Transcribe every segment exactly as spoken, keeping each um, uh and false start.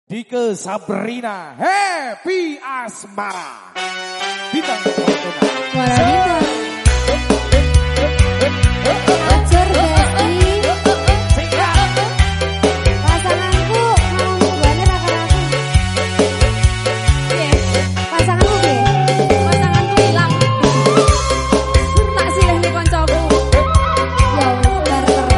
Dike Sabrina Happy Asmara Bintang Fortuna Suara Bintang Ajar Besti Pasanganku mau ngubahnya raka-raka Pasanganku be Pasanganku hilang Tak silih nih koncoku Ya wis barter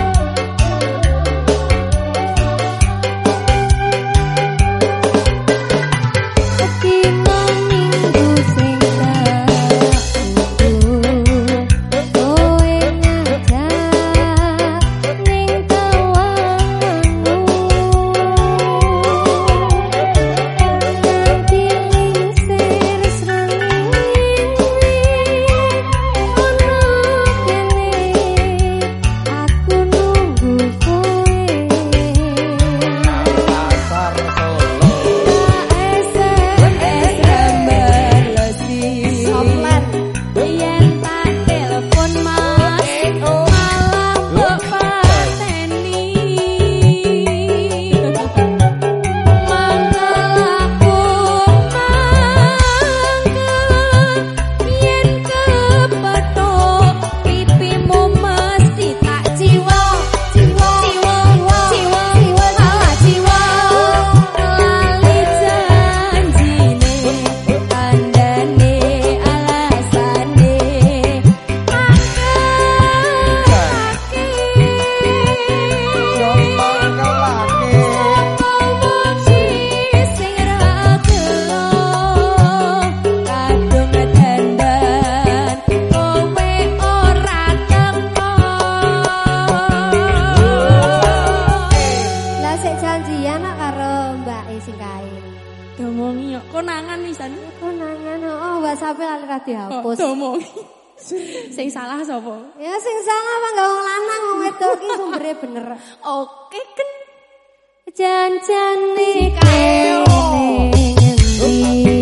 Sing salah sapa? Ya sing salah apa enggak wong lanang wong wedok iki sumbere bener. Oke kan. Janjane kene ngendi.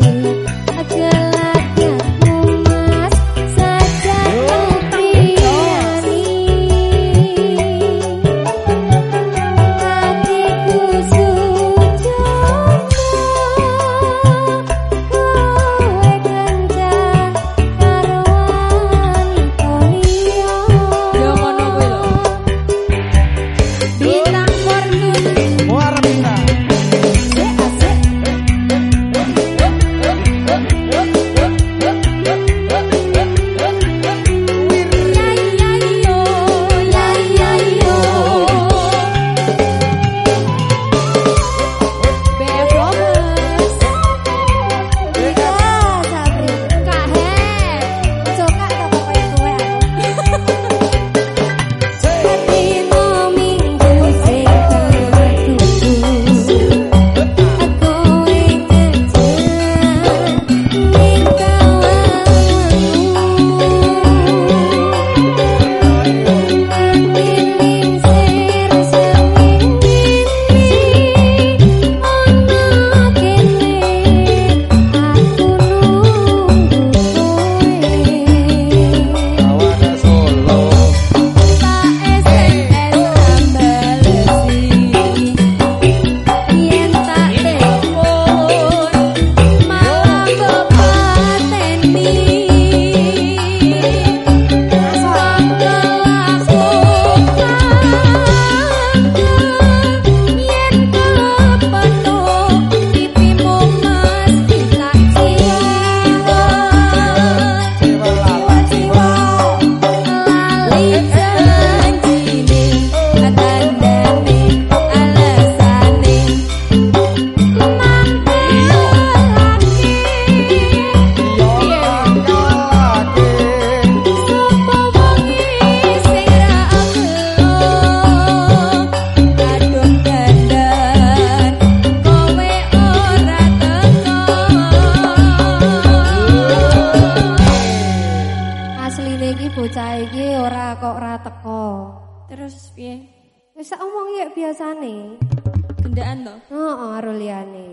Terus piye? Wis omong ya biasane. Gendaan to? Heeh, karo liyane.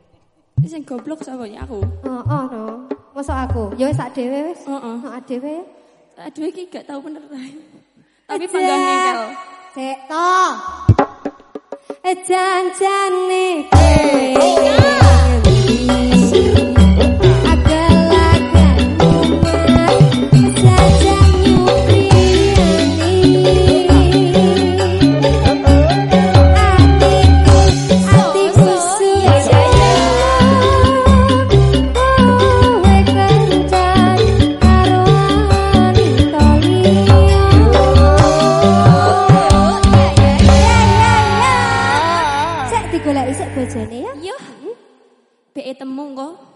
Sing goblok sapa ya aku? Heeh, no. Mosok aku? Ya wis sak dhewe wis. Heeh. Sak dhewe. Sak dhewe iki gak tau bener ta. Tapi panggang ngengkel. Sik to. Janjane Yo. Be temu kok.